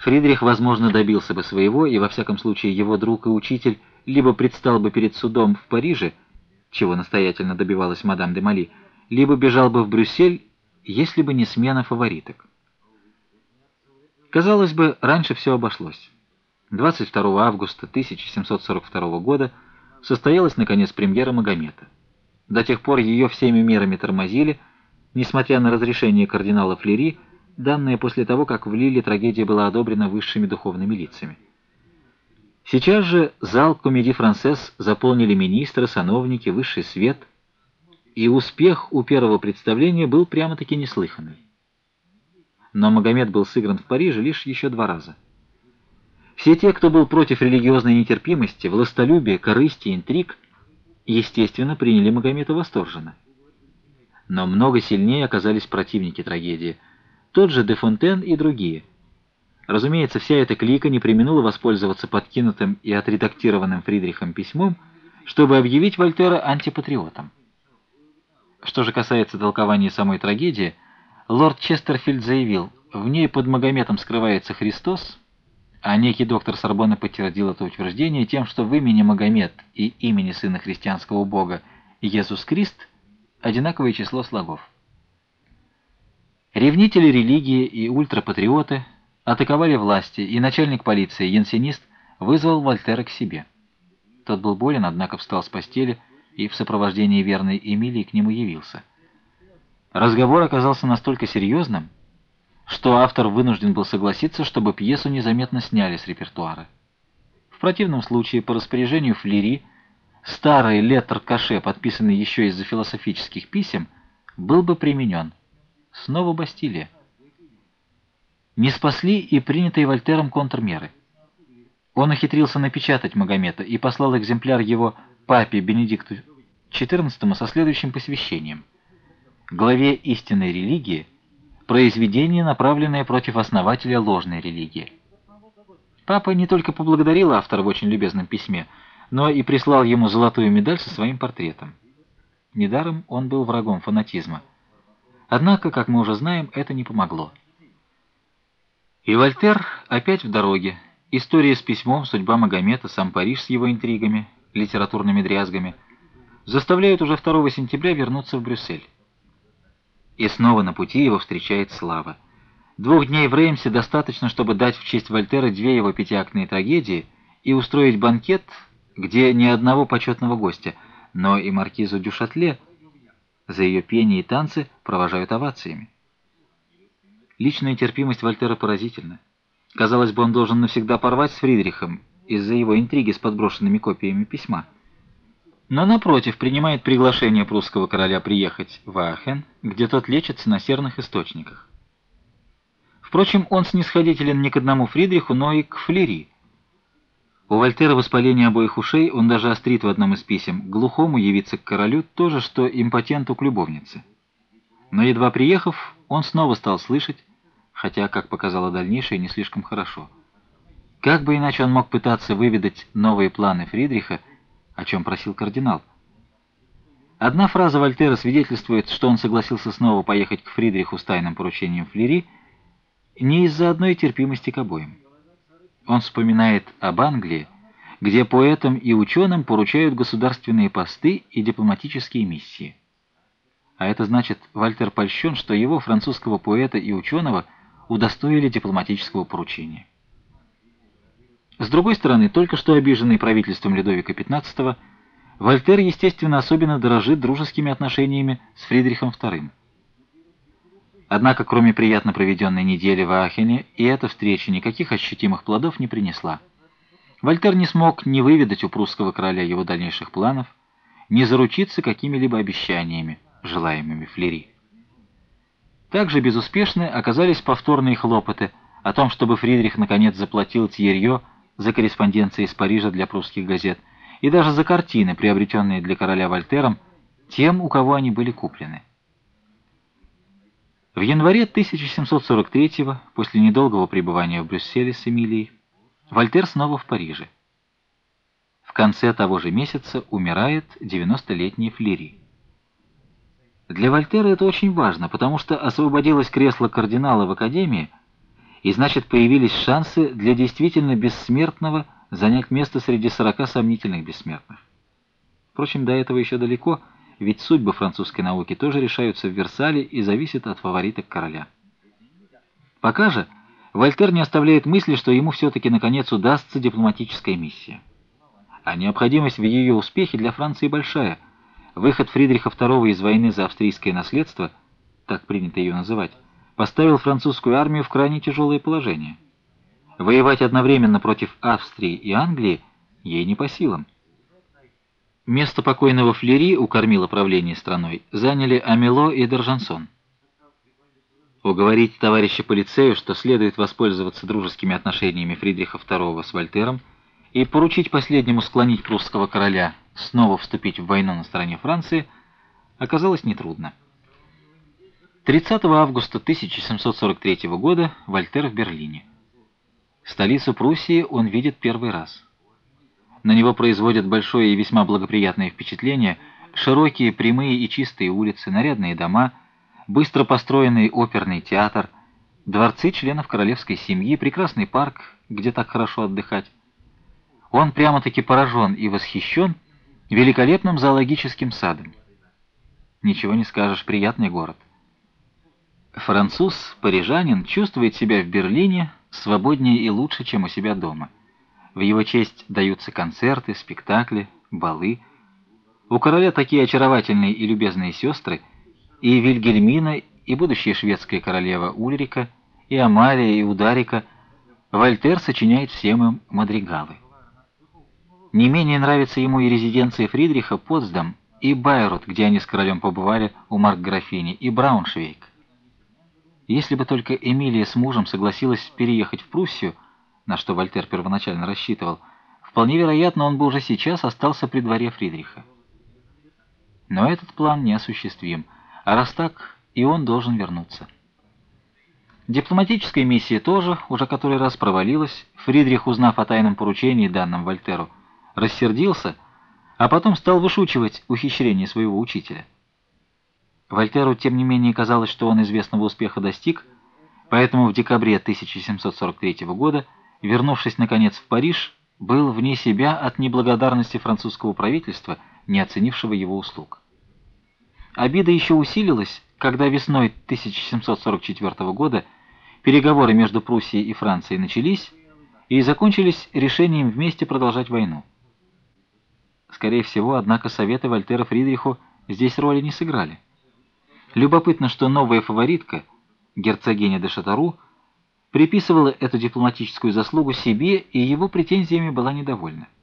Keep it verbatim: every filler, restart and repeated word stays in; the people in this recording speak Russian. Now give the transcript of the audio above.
Фридрих, возможно, добился бы своего, и во всяком случае его друг и учитель либо предстал бы перед судом в Париже, чего настоятельно добивалась мадам де Мали, либо бежал бы в Брюссель, если бы не смена фавориток. Казалось бы, раньше все обошлось. двадцать второго августа тысяча семьсот сорок второго года состоялась, наконец, премьера «Магомета». До тех пор ее всеми мерами тормозили, несмотря на разрешение кардинала Флери, данное после того, как в Лилле трагедия была одобрена высшими духовными лицами. Сейчас же зал Комедий-Франсес заполнили министры, сановники, высший свет, и успех у первого представления был прямо-таки неслыханный. Но «Магомет» был сыгран в Париже лишь еще два раза. Все те, кто был против религиозной нетерпимости, властолюбия, корысти, интриг, естественно, приняли «Магомета» восторженно. Но много сильнее оказались противники трагедии, тот же де Фонтен и другие. Разумеется, вся эта клика не преминула воспользоваться подкинутым и отредактированным Фридрихом письмом, чтобы объявить Вольтера антипатриотом. Что же касается толкования самой трагедии, лорд Честерфильд заявил, в ней под Магометом скрывается Христос, а некий доктор Сорбонны подтвердил это утверждение тем, что в имени Магомет и имени сына христианского бога Иисус Христ одинаковое число слогов. Ревнители религии и ультрапатриоты атаковали власти, и начальник полиции, янсенист, вызвал Вольтера к себе. Тот был болен, однако встал с постели и в сопровождении верной Эмилии к нему явился. Разговор оказался настолько серьезным, что автор вынужден был согласиться, чтобы пьесу незаметно сняли с репертуара. В противном случае, по распоряжению Флери, старый леттр-каше, подписанный еще из-за философических писем, был бы применен. Снова Бастилия. Не спасли и принятые Вольтером контрмеры. Он ухитрился напечатать Магомета и послал экземпляр его папе Бенедикту четырнадцатому со следующим посвящением. Главе истинной религии, произведение, направленное против основателя ложной религии. Папа не только поблагодарил автора в очень любезном письме, но и прислал ему золотую медаль со своим портретом. Недаром он был врагом фанатизма. Однако, как мы уже знаем, это не помогло. И Вольтер опять в дороге. История с письмом, судьба Магомета, сам Париж с его интригами, литературными дрязгами заставляют уже второго сентября вернуться в Брюссель. И снова на пути его встречает слава. Двух дней в Реймсе достаточно, чтобы дать в честь Вольтера две его пятиактные трагедии и устроить банкет, где ни одного почетного гостя, но и маркизу дю Шатле за ее пение и танцы провожают овациями. Личная терпимость Вольтера поразительна. Казалось бы, он должен навсегда порвать с Фридрихом из-за его интриги с подброшенными копиями письма. Но, напротив, принимает приглашение прусского короля приехать в Аахен, где тот лечится на серных источниках. Впрочем, он снисходителен не к одному Фридриху, но и к Флери. У Вольтера воспаление обоих ушей, он даже острит в одном из писем: глухому явиться к королю то же, что импотенту к любовнице. Но едва приехав, он снова стал слышать, хотя, как показало дальнейшее, не слишком хорошо. Как бы иначе он мог пытаться выведать новые планы Фридриха, о чем просил кардинал? Одна фраза Вольтера свидетельствует, что он согласился снова поехать к Фридриху с тайным поручением Флери не из-за одной терпимости к обоим. Он вспоминает об Англии, где поэтам и ученым поручают государственные посты и дипломатические миссии. А это значит, Вольтер польщен, что его, французского поэта и ученого, удостоили дипломатического поручения. С другой стороны, только что обиженный правительством Людовика пятнадцатого, Вольтер, естественно, особенно дорожит дружескими отношениями с Фридрихом вторым. Однако, кроме приятно проведенной недели в Аахене, и эта встреча никаких ощутимых плодов не принесла. Вольтер не смог ни выведать у прусского короля его дальнейших планов, ни заручиться какими-либо обещаниями, желаемыми Флери. Также безуспешны оказались повторные хлопоты о том, чтобы Фридрих наконец заплатил Тьерьё за корреспонденции из Парижа для прусских газет и даже за картины, приобретенные для короля Вольтером, тем, у кого они были куплены. В январе тысяча семьсот сорок третьего, после недолгого пребывания в Брюсселе с Эмилией, Вольтер снова в Париже. В конце того же месяца умирает девяностолетний Флери. Для Вольтера это очень важно, потому что освободилось кресло кардинала в Академии, и значит появились шансы для действительно бессмертного занять место среди сорока сомнительных бессмертных. Впрочем, до этого еще далеко, ведь судьбы французской науки тоже решаются в Версале и зависят от фавориток короля. Пока же Вольтер не оставляет мысли, что ему все-таки наконец удастся дипломатическая миссия. А необходимость в ее успехе для Франции большая. Выход Фридриха второго из войны за австрийское наследство, так принято ее называть, поставил французскую армию в крайне тяжелое положение. Воевать одновременно против Австрии и Англии ей не по силам. Место покойного Флери у кормила правления страной заняли Амело и Д'Аржансон. Уговорить товарища по лицею, что следует воспользоваться дружескими отношениями Фридриха второго с Вольтером и поручить последнему склонить прусского короля снова вступить в войну на стороне Франции, оказалось нетрудно. тридцатого августа тысяча семьсот сорок третьего года Вольтер в Берлине. Столицу Пруссии он видит первый раз. На него производят большое и весьма благоприятное впечатление широкие, прямые и чистые улицы, нарядные дома, быстро построенный оперный театр, дворцы членов королевской семьи, прекрасный парк, где так хорошо отдыхать. Он прямо-таки поражен и восхищен великолепным зоологическим садом. Ничего не скажешь, приятный город. Француз, парижанин, чувствует себя в Берлине свободнее и лучше, чем у себя дома. В его честь даются концерты, спектакли, балы. У короля такие очаровательные и любезные сестры, и Вильгельмина, и будущая шведская королева Ульрика, и Амалия, и Ударика. Вольтер сочиняет всем им мадригалы. Не менее нравится ему и резиденция Фридриха Потсдам, и Байрут, где они с королем побывали у маркграфини, и Брауншвейг. Если бы только Эмилия с мужем согласилась переехать в Пруссию, на что Вольтер первоначально рассчитывал, вполне вероятно, он бы уже сейчас остался при дворе Фридриха. Но этот план неосуществим, а раз так, и он должен вернуться. Дипломатическая миссия тоже уже который раз провалилась. Фридрих, узнав о тайном поручении, данном Вольтеру, рассердился, а потом стал вышучивать ухищрение своего учителя. Вольтеру, тем не менее, казалось, что он известного успеха достиг, поэтому в декабре тысяча семьсот сорок третьего года, вернувшись наконец в Париж, был вне себя от неблагодарности французского правительства, не оценившего его услуг. Обида еще усилилась, когда весной тысяча семьсот сорок четвёртого года переговоры между Пруссией и Францией начались и закончились решением вместе продолжать войну. Скорее всего, однако, советы Вольтера Фридриху здесь роли не сыграли. Любопытно, что новая фаворитка, герцогиня де Шатару, приписывала эту дипломатическую заслугу себе и его претензиями была недовольна.